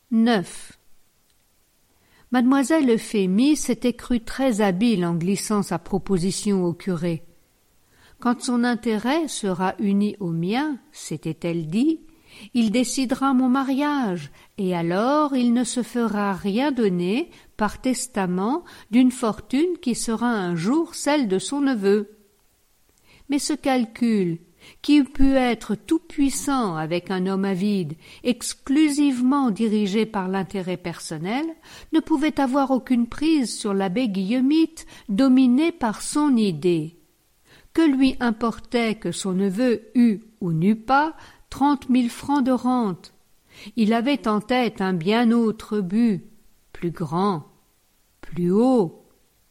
9. Mademoiselle Euphémie s'était crue très habile en glissant sa proposition au curé. Quand son intérêt sera uni au mien, s'était-elle dit, il décidera mon mariage, et alors il ne se fera rien donner, par testament, d'une fortune qui sera un jour celle de son neveu. Mais ce calcul, qui eût pu être tout-puissant avec un homme avide, exclusivement dirigé par l'intérêt personnel, ne pouvait avoir aucune prise sur l'abbé Guillemite, dominé par son idée. Que lui importait que son neveu eût ou n'eût pas 30 000 francs de rente? Il avait en tête un bien autre but, plus grand, plus haut.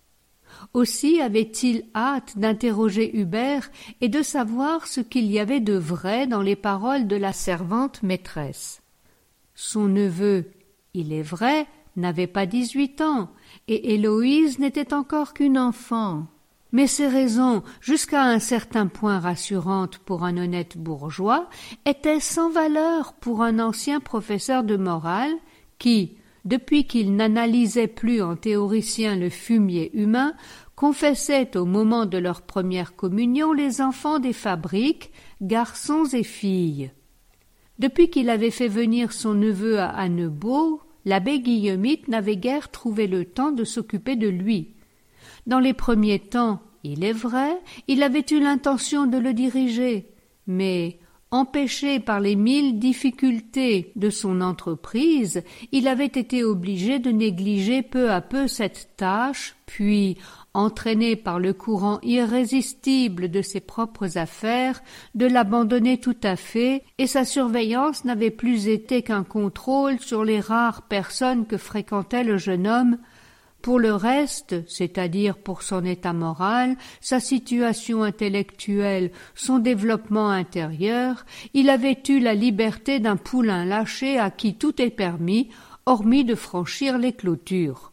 Aussi avait-il hâte d'interroger Hubert et de savoir ce qu'il y avait de vrai dans les paroles de la servante maîtresse. Son neveu, il est vrai, n'avait pas 18 ans, et Héloïse n'était encore qu'une enfant. Mais ces raisons, jusqu'à un certain point rassurantes pour un honnête bourgeois, étaient sans valeur pour un ancien professeur de morale qui, depuis qu'il n'analysait plus en théoricien le fumier humain, confessait au moment de leur première communion les enfants des fabriques, garçons et filles. Depuis qu'il avait fait venir son neveu à Annebault, l'abbé Guillemite n'avait guère trouvé le temps de s'occuper de lui. Dans les premiers temps, il est vrai, il avait eu l'intention de le diriger, mais empêché par les 1000 difficultés de son entreprise, il avait été obligé de négliger peu à peu cette tâche, puis, entraîné par le courant irrésistible de ses propres affaires, de l'abandonner tout à fait, et sa surveillance n'avait plus été qu'un contrôle sur les rares personnes que fréquentait le jeune homme. Pour le reste, c'est-à-dire pour son état moral, sa situation intellectuelle, son développement intérieur, il avait eu la liberté d'un poulain lâché à qui tout est permis, hormis de franchir les clôtures.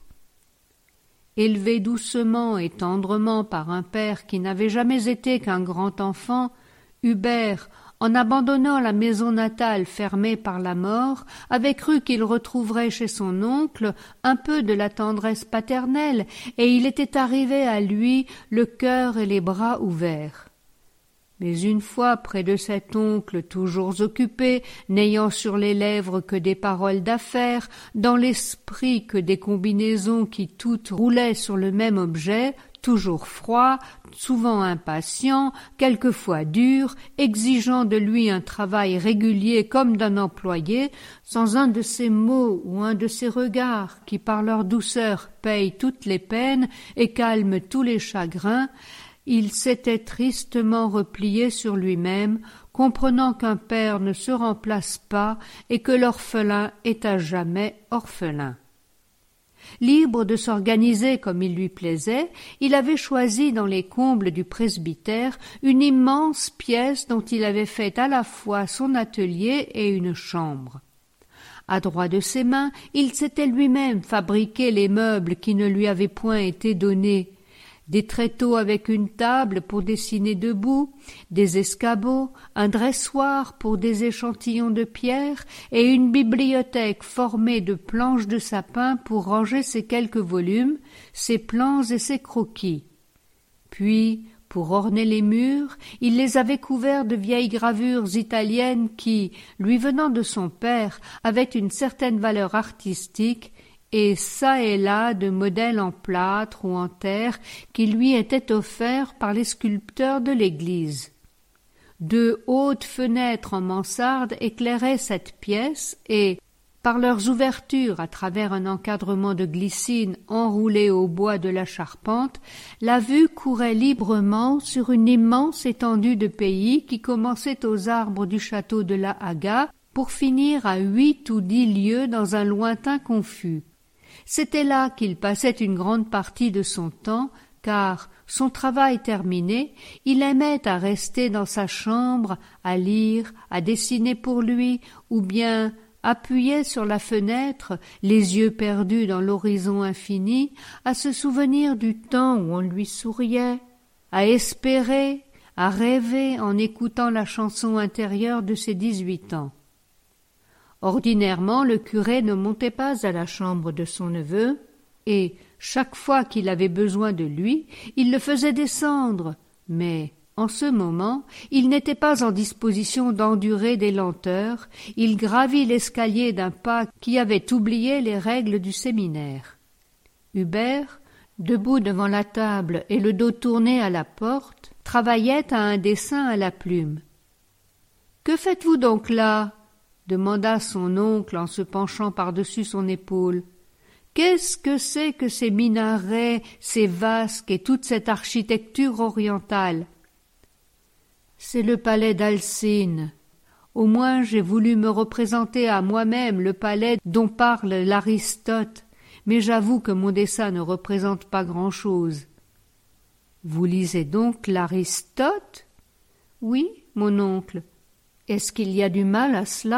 Élevé doucement et tendrement par un père qui n'avait jamais été qu'un grand enfant, Hubert, en abandonnant la maison natale fermée par la mort, avait cru qu'il retrouverait chez son oncle un peu de la tendresse paternelle, et il était arrivé à lui le cœur et les bras ouverts. Mais une fois près de cet oncle toujours occupé, n'ayant sur les lèvres que des paroles d'affaires, dans l'esprit que des combinaisons qui toutes roulaient sur le même objet, toujours froid, souvent impatient, quelquefois dur, exigeant de lui un travail régulier comme d'un employé, sans un de ces mots ou un de ces regards qui par leur douceur payent toutes les peines et calment tous les chagrins, il s'était tristement replié sur lui-même, comprenant qu'un père ne se remplace pas et que l'orphelin est à jamais orphelin. Libre de s'organiser comme il lui plaisait, il avait choisi dans les combles du presbytère une immense pièce dont il avait fait à la fois son atelier et une chambre. Adroit de ses mains, il s'était lui-même fabriqué les meubles qui ne lui avaient point été donnés, des tréteaux avec une table pour dessiner debout, des escabeaux, un dressoir pour des échantillons de pierre et une bibliothèque formée de planches de sapin pour ranger ses quelques volumes, ses plans et ses croquis. Puis, pour orner les murs, il les avait couverts de vieilles gravures italiennes qui, lui venant de son père, avaient une certaine valeur artistique, et çà et là de modèles en plâtre ou en terre qui lui étaient offerts par les sculpteurs de l'église. 2 hautes fenêtres en mansarde éclairaient cette pièce et, par leurs ouvertures à travers un encadrement de glycine enroulé au bois de la charpente, la vue courait librement sur une immense étendue de pays qui commençait aux arbres du château de la Haga pour finir à 8 ou 10 lieues dans un lointain confus. C'était là qu'il passait une grande partie de son temps, car, son travail terminé, il aimait à rester dans sa chambre, à lire, à dessiner pour lui, ou bien, appuyé sur la fenêtre, les yeux perdus dans l'horizon infini, à se souvenir du temps où on lui souriait, à espérer, à rêver en écoutant la chanson intérieure de ses 18 ans. Ordinairement, le curé ne montait pas à la chambre de son neveu, et, chaque fois qu'il avait besoin de lui, il le faisait descendre, mais, en ce moment, il n'était pas en disposition d'endurer des lenteurs, il gravit l'escalier d'un pas qui avait oublié les règles du séminaire. Hubert, debout devant la table et le dos tourné à la porte, travaillait à un dessin à la plume. « Que faites-vous donc là ?» demanda son oncle en se penchant par-dessus son épaule. « Qu'est-ce que c'est que ces minarets, ces vasques et toute cette architecture orientale ?»« C'est le palais d'Alcine. Au moins j'ai voulu me représenter à moi-même le palais dont parle l'Aristote, mais j'avoue que mon dessin ne représente pas grand-chose. »« Vous lisez donc l'Aristote ?»« Oui, mon oncle. Est-ce qu'il y a du mal à cela ?»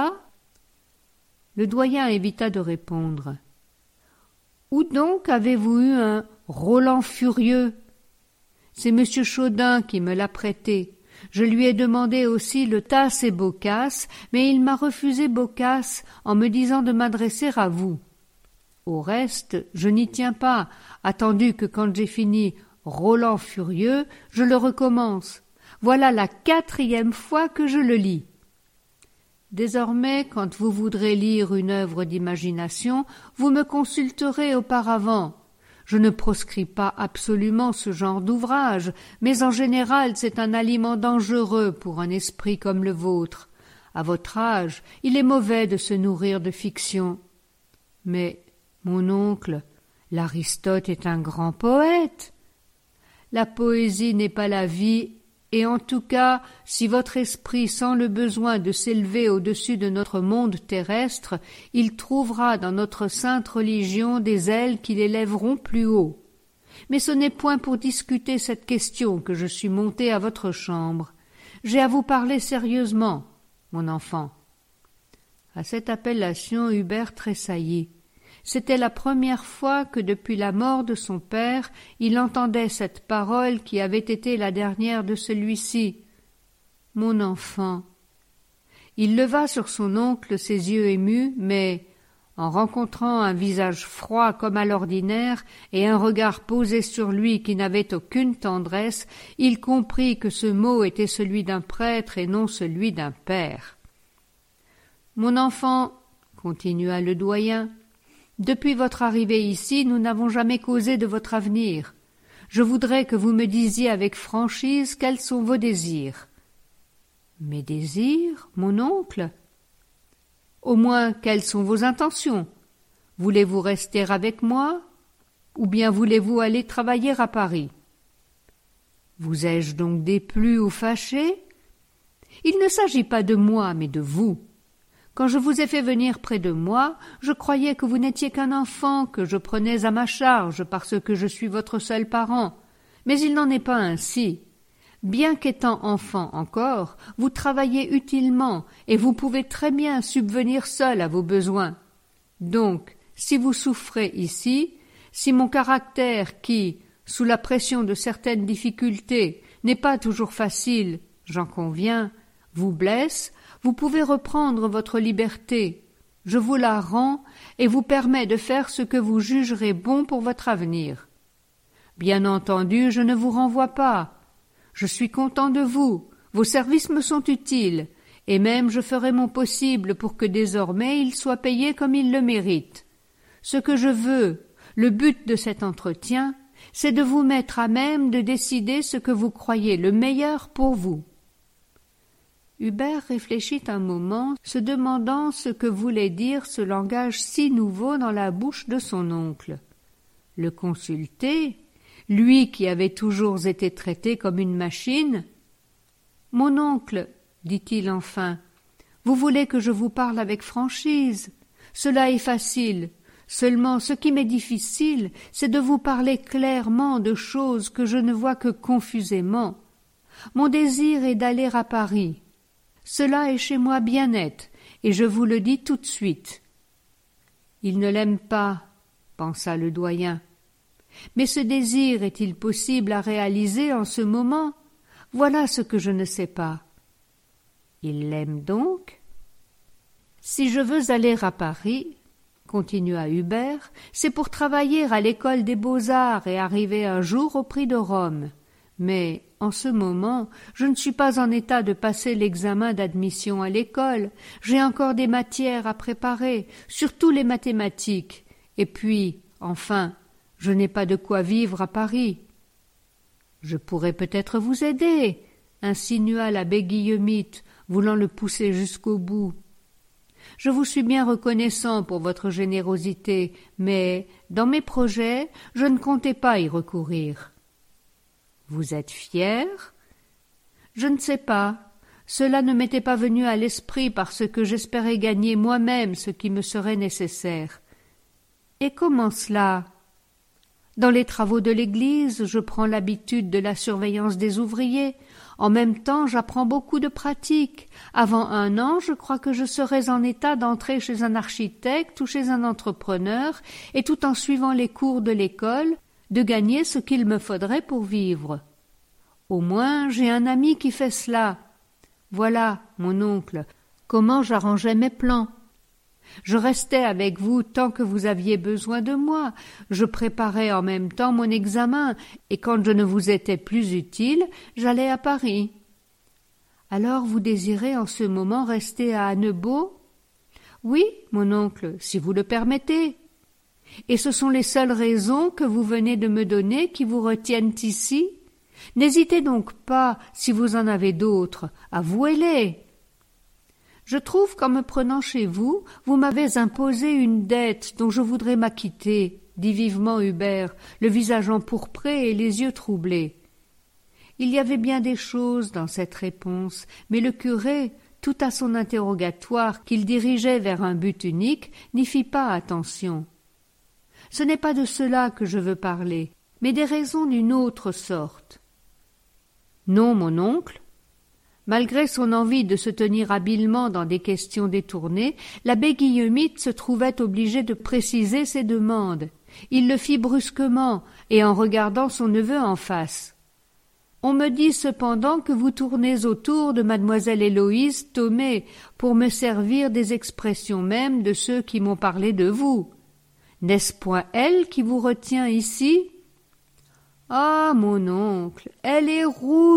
Le doyen évita de répondre. « Où donc avez-vous eu un Roland furieux ? C'est M. Chaudin qui me l'a prêté. Je lui ai demandé aussi le Tasse et Boccace, mais il m'a refusé Boccace en me disant de m'adresser à vous. Au reste, je n'y tiens pas, attendu que quand j'ai fini Roland furieux, je le recommence. Voilà la 4e fois que je le lis. Désormais, quand vous voudrez lire une œuvre d'imagination, vous me consulterez auparavant. Je ne proscris pas absolument ce genre d'ouvrage, mais en général c'est un aliment dangereux pour un esprit comme le vôtre. À votre âge, il est mauvais de se nourrir de fiction. Mais, mon oncle, l'Aristote est un grand poète. La poésie n'est pas la vie, et en tout cas, si votre esprit sent le besoin de s'élever au-dessus de notre monde terrestre, il trouvera dans notre sainte religion des ailes qui l'élèveront plus haut. Mais ce n'est point pour discuter cette question que je suis monté à votre chambre. J'ai à vous parler sérieusement, mon enfant. » À cette appellation, Hubert tressaillit. C'était la première fois que depuis la mort de son père, il entendait cette parole qui avait été la dernière de celui-ci. « Mon enfant !» Il leva sur son oncle ses yeux émus, mais, en rencontrant un visage froid comme à l'ordinaire et un regard posé sur lui qui n'avait aucune tendresse, il comprit que ce mot était celui d'un prêtre et non celui d'un père. « Mon enfant, » continua le doyen, « depuis votre arrivée ici, nous n'avons jamais causé de votre avenir. Je voudrais que vous me disiez avec franchise quels sont vos désirs. »« Mes désirs, mon oncle ? Au moins, quelles sont vos intentions ? Voulez-vous rester avec moi, ou bien voulez-vous aller travailler à Paris ? Vous ai-je donc déplu ou fâché ? Il ne s'agit pas de moi, mais de vous. Quand je vous ai fait venir près de moi, je croyais que vous n'étiez qu'un enfant que je prenais à ma charge parce que je suis votre seul parent. Mais il n'en est pas ainsi. Bien qu'étant enfant encore, vous travaillez utilement et vous pouvez très bien subvenir seul à vos besoins. Donc, si vous souffrez ici, si mon caractère qui, sous la pression de certaines difficultés, n'est pas toujours facile, j'en conviens, vous blesse, vous pouvez reprendre votre liberté. Je vous la rends et vous permets de faire ce que vous jugerez bon pour votre avenir. Bien entendu, je ne vous renvoie pas. Je suis content de vous, vos services me sont utiles, et même je ferai mon possible pour que désormais ils soient payés comme ils le méritent. Ce que je veux, le but de cet entretien, c'est de vous mettre à même de décider ce que vous croyez le meilleur pour vous. Hubert réfléchit un moment, se demandant ce que voulait dire ce langage si nouveau dans la bouche de son oncle. Le consulter, lui qui avait toujours été traité comme une machine. « Mon oncle, dit-il enfin, vous voulez que je vous parle avec franchise. Cela est facile. Seulement, ce qui m'est difficile, c'est de vous parler clairement de choses que je ne vois que confusément. Mon désir est d'aller à Paris. Cela est chez moi bien net, et je vous le dis tout de suite. » Il ne l'aime pas, pensa le doyen. Mais ce désir est-il possible à réaliser en ce moment ? Voilà ce que je ne sais pas. Il l'aime donc ? Si je veux aller à Paris, continua Hubert, c'est pour travailler à l'école des beaux-arts et arriver un jour au prix de Rome. Mais, en ce moment, je ne suis pas en état de passer l'examen d'admission à l'école. J'ai encore des matières à préparer, surtout les mathématiques. Et puis, enfin, je n'ai pas de quoi vivre à Paris. Je pourrais peut-être vous aider, insinua l'abbé Guillemette, voulant le pousser jusqu'au bout. Je vous suis bien reconnaissant pour votre générosité, mais, dans mes projets, je ne comptais pas y recourir. Vous êtes fier? Je ne sais pas. Cela ne m'était pas venu à l'esprit parce que j'espérais gagner moi-même ce qui me serait nécessaire. Et comment cela? Dans les travaux de l'Église, je prends l'habitude de la surveillance des ouvriers. En même temps, j'apprends beaucoup de pratiques. Avant 1 an, je crois que je serais en état d'entrer chez un architecte ou chez un entrepreneur, et tout en suivant les cours de l'école, de gagner ce qu'il me faudrait pour vivre. Au moins, j'ai un ami qui fait cela. Voilà, mon oncle, comment j'arrangeais mes plans. Je restais avec vous tant que vous aviez besoin de moi. Je préparais en même temps mon examen, et quand je ne vous étais plus utile, j'allais à Paris. Alors vous désirez en ce moment rester à Annebault? Oui, mon oncle, si vous le permettez. Et ce sont les seules raisons que vous venez de me donner qui vous retiennent ici? N'hésitez donc pas, si vous en avez d'autres, avouez-les. Je trouve qu'en me prenant chez vous, vous m'avez imposé une dette dont je voudrais m'acquitter, dit vivement Hubert, le visage empourpré et les yeux troublés. Il y avait bien des choses dans cette réponse, mais le curé, tout à son interrogatoire qu'il dirigeait vers un but unique, n'y fit pas attention. Ce n'est pas de cela que je veux parler, mais des raisons d'une autre sorte. Non, mon oncle. Malgré son envie de se tenir habilement dans des questions détournées, l'abbé Guillemette se trouvait obligé de préciser ses demandes. Il le fit brusquement et en regardant son neveu en face. « On me dit cependant que vous tournez autour de mademoiselle Héloïse Thomé pour me servir des expressions mêmes de ceux qui m'ont parlé de vous. N'est-ce point elle qui vous retient ici ?»« Ah, mon oncle, elle est rousse !»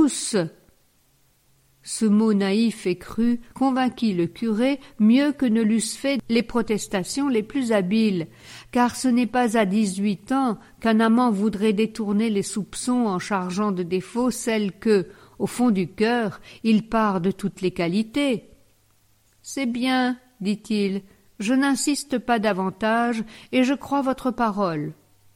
Ce mot naïf et cru convainquit le curé mieux que ne l'eussent fait les protestations les plus habiles, car ce n'est pas à 18 ans qu'un amant voudrait détourner les soupçons en chargeant de défauts celle que, au fond du cœur, il part de toutes les qualités. « C'est bien, dit-il, je n'insiste pas davantage et je crois votre parole.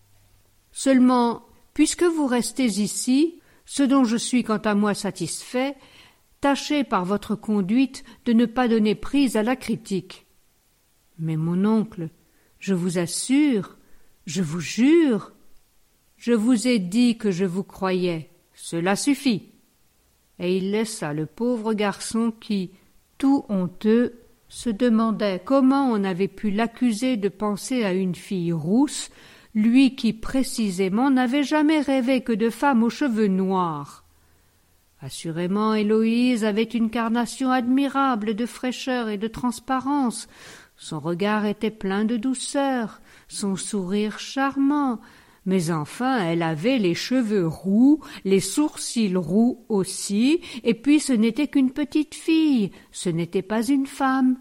Seulement, puisque vous restez ici, ce dont je suis quant à moi satisfait, tâchez par votre conduite de ne pas donner prise à la critique. Mais mon oncle, je vous assure, je vous jure, je vous ai dit que je vous croyais, cela suffit. » Et il laissa le pauvre garçon qui, tout honteux, se demandait comment on avait pu l'accuser de penser à une fille rousse, lui qui précisément n'avait jamais rêvé que de femmes aux cheveux noirs. Assurément, Héloïse avait une carnation admirable de fraîcheur et de transparence. Son regard était plein de douceur, son sourire charmant, mais enfin elle avait les cheveux roux, les sourcils roux aussi, et puis ce n'était qu'une petite fille, ce n'était pas une femme.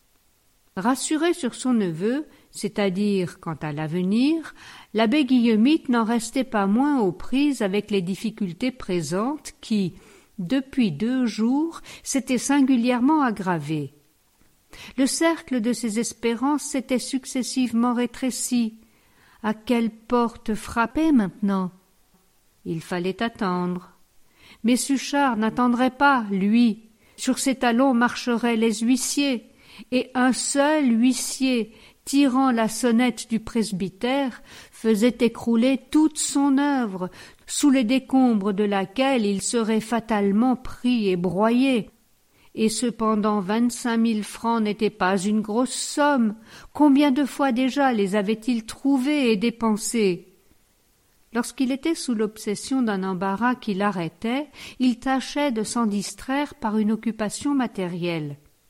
Rassuré sur son neveu, c'est-à-dire quant à l'avenir, l'abbé Guillemette n'en restait pas moins aux prises avec les difficultés présentes qui, depuis 2 jours, s'étaient singulièrement aggravées. Le cercle de ses espérances s'était successivement rétréci. À quelle porte frapper maintenant? Il fallait attendre. Mais Suchard n'attendrait pas, lui. Sur ses talons marcheraient les huissiers, et un seul huissier, tirant la sonnette du presbytère, faisait écrouler toute son œuvre, sous les décombres de laquelle il serait fatalement pris et broyé. Et cependant 25 000 francs n'étaient pas une grosse somme. Combien de fois déjà les avait-il trouvés et dépensés? Lorsqu'il était sous l'obsession d'un embarras qui l'arrêtait, il tâchait de s'en distraire par une occupation matérielle.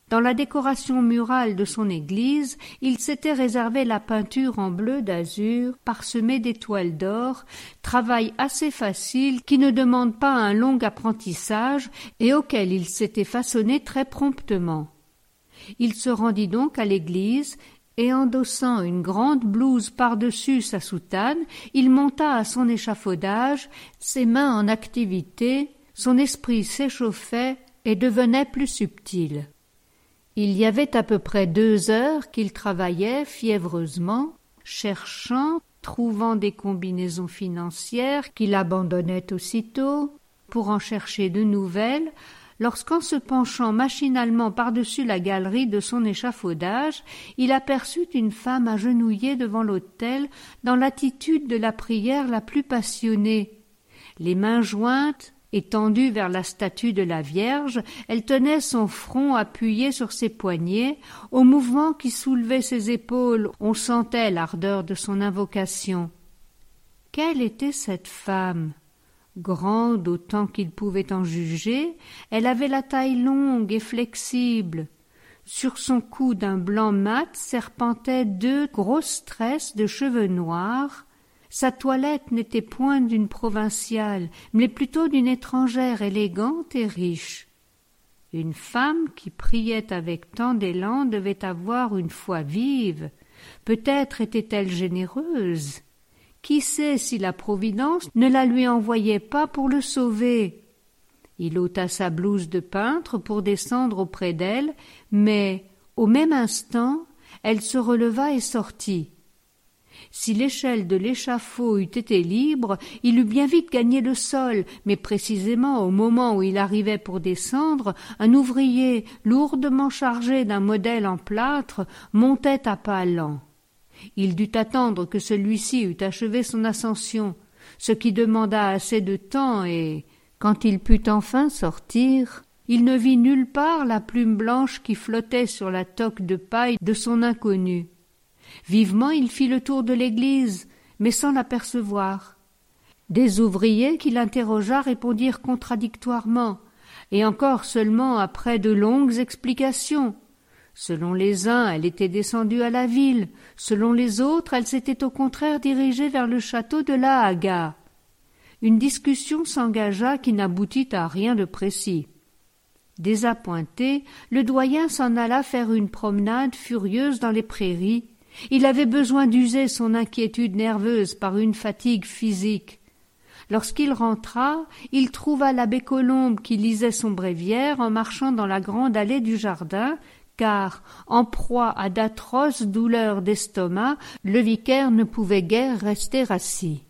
Dans la décoration murale de son église, il s'était réservé la peinture en bleu d'azur, parsemée d'étoiles d'or, travail assez facile qui ne demande pas un long apprentissage et auquel il s'était façonné très promptement. Il se rendit donc à l'église et, endossant une grande blouse par-dessus sa soutane, il monta à son échafaudage, ses mains en activité, son esprit s'échauffait et devenait plus subtil. Il y avait à peu près 2 heures qu'il travaillait fiévreusement, cherchant, trouvant des combinaisons financières qu'il abandonnait aussitôt, pour en chercher de nouvelles, lorsqu'en se penchant machinalement par-dessus la galerie de son échafaudage, il aperçut une femme agenouillée devant l'autel dans l'attitude de la prière la plus passionnée. Les mains jointes, étendue vers la statue de la Vierge, elle tenait son front appuyé sur ses poignets. Au mouvement qui soulevait ses épaules, on sentait l'ardeur de son invocation. Quelle était cette femme? Grande autant qu'il pouvait en juger, elle avait la taille longue et flexible. Sur son cou d'un blanc mat serpentaient 2 grosses tresses de cheveux noirs. Sa toilette n'était point d'une provinciale, mais plutôt d'une étrangère élégante et riche. Une femme qui priait avec tant d'élan devait avoir une foi vive. Peut-être était-elle généreuse. Qui sait si la Providence ne la lui envoyait pas pour le sauver? Il ôta sa blouse de peintre pour descendre auprès d'elle, mais, au même instant, elle se releva et sortit. Si l'échelle de l'échafaud eût été libre, il eût bien vite gagné le sol, mais précisément au moment où il arrivait pour descendre, un ouvrier, lourdement chargé d'un modèle en plâtre, montait à pas lents. Il dut attendre que celui-ci eût achevé son ascension, ce qui demanda assez de temps et, quand il put enfin sortir, il ne vit nulle part la plume blanche qui flottait sur la toque de paille de son inconnu. Vivement il fit le tour de l'église, mais sans l'apercevoir. Des ouvriers qui l'interrogea répondirent contradictoirement, et encore seulement après de longues explications. Selon les uns, elle était descendue à la ville, selon les autres, elle s'était au contraire dirigée vers le château de La Haga. Une discussion s'engagea qui n'aboutit à rien de précis. Désappointé, le doyen s'en alla faire une promenade furieuse dans les prairies. Il avait besoin d'user son inquiétude nerveuse par une fatigue physique. Lorsqu'il rentra, il trouva l'abbé Colombe qui lisait son bréviaire en marchant dans la grande allée du jardin, car, en proie à d'atroces douleurs d'estomac, le vicaire ne pouvait guère rester assis.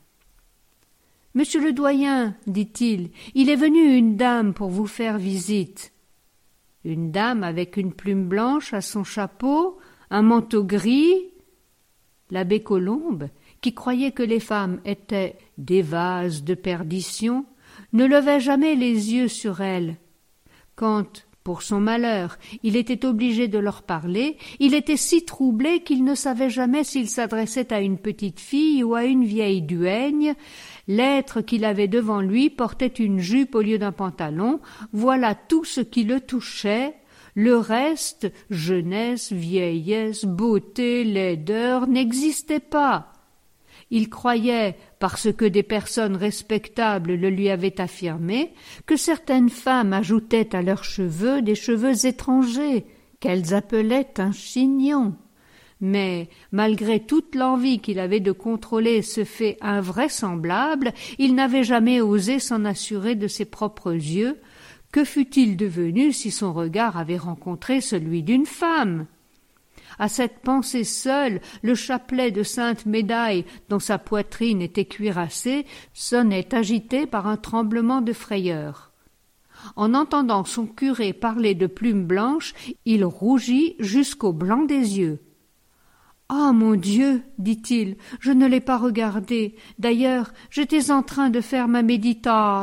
« Monsieur le doyen, dit-il, il est venu une dame pour vous faire visite. » Une dame avec une plume blanche à son chapeau, un manteau gris. L'abbé Colombe, qui croyait que les femmes étaient des vases de perdition, ne levait jamais les yeux sur elles. Quand, pour son malheur, il était obligé de leur parler, il était si troublé qu'il ne savait jamais s'il s'adressait à une petite fille ou à une vieille duègne. L'être qu'il avait devant lui portait une jupe au lieu d'un pantalon, voilà tout ce qui le touchait. Le reste, jeunesse, vieillesse, beauté, laideur, n'existait pas. Il croyait, parce que des personnes respectables le lui avaient affirmé, que certaines femmes ajoutaient à leurs cheveux des cheveux étrangers, qu'elles appelaient un chignon. Mais, malgré toute l'envie qu'il avait de contrôler ce fait invraisemblable, il n'avait jamais osé s'en assurer de ses propres yeux. Que fût-il devenu si son regard avait rencontré celui d'une femme? À cette pensée seule, le chapelet de sainte médaille, dont sa poitrine était cuirassée, sonnait agité par un tremblement de frayeur. En entendant son curé parler de plumes blanches, il rougit jusqu'au blanc des yeux. « Ah, mon Dieu, dit-il, je ne l'ai pas regardé. D'ailleurs, j'étais en train de faire ma méditation. »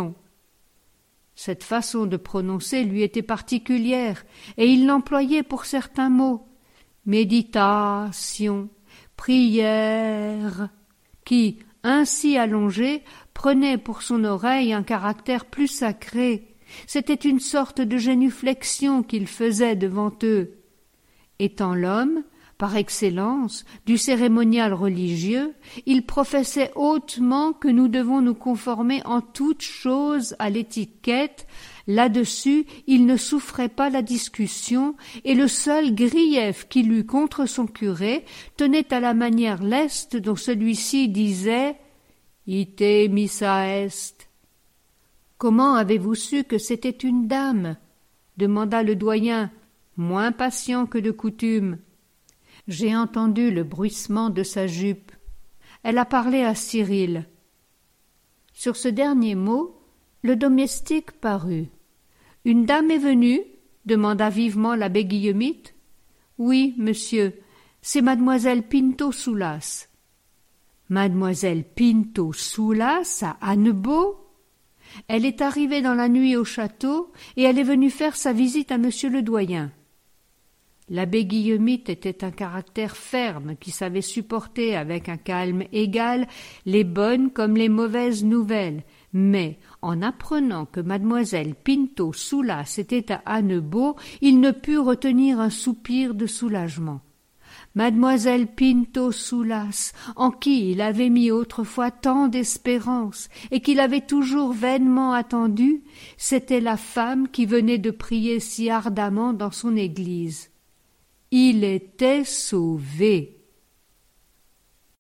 Cette façon de prononcer lui était particulière, et il l'employait pour certains mots. Méditation, prière, qui, ainsi allongés, prenaient pour son oreille un caractère plus sacré. C'était une sorte de génuflexion qu'il faisait devant eux. Étant l'homme, par excellence, du cérémonial religieux, il professait hautement que nous devons nous conformer en toutes choses à l'étiquette. Là-dessus, il ne souffrait pas la discussion, et le seul grief qu'il eut contre son curé tenait à la manière leste dont celui-ci disait « Ite missa est ». « Comment avez-vous su que c'était une dame ?» demanda le doyen, moins patient que de coutume. « J'ai entendu le bruissement de sa jupe. Elle a parlé à Cyril. » Sur ce dernier mot, le domestique parut. « Une dame est venue ?» demanda vivement l'abbé Guillemite. « Oui, monsieur, c'est mademoiselle Pinto Soulas. »« Mademoiselle Pinto Soulas à Annebault ? Elle est arrivée dans la nuit au château et elle est venue faire sa visite à monsieur le doyen. » L'abbé Guillemite était un caractère ferme qui savait supporter avec un calme égal les bonnes comme les mauvaises nouvelles, mais en apprenant que mademoiselle Pinto Soulas était à Annebault, il ne put retenir un soupir de soulagement. Mademoiselle Pinto Soulas, en qui il avait mis autrefois tant d'espérance et qu'il avait toujours vainement attendu, c'était la femme qui venait de prier si ardemment dans son église. Il était sauvé.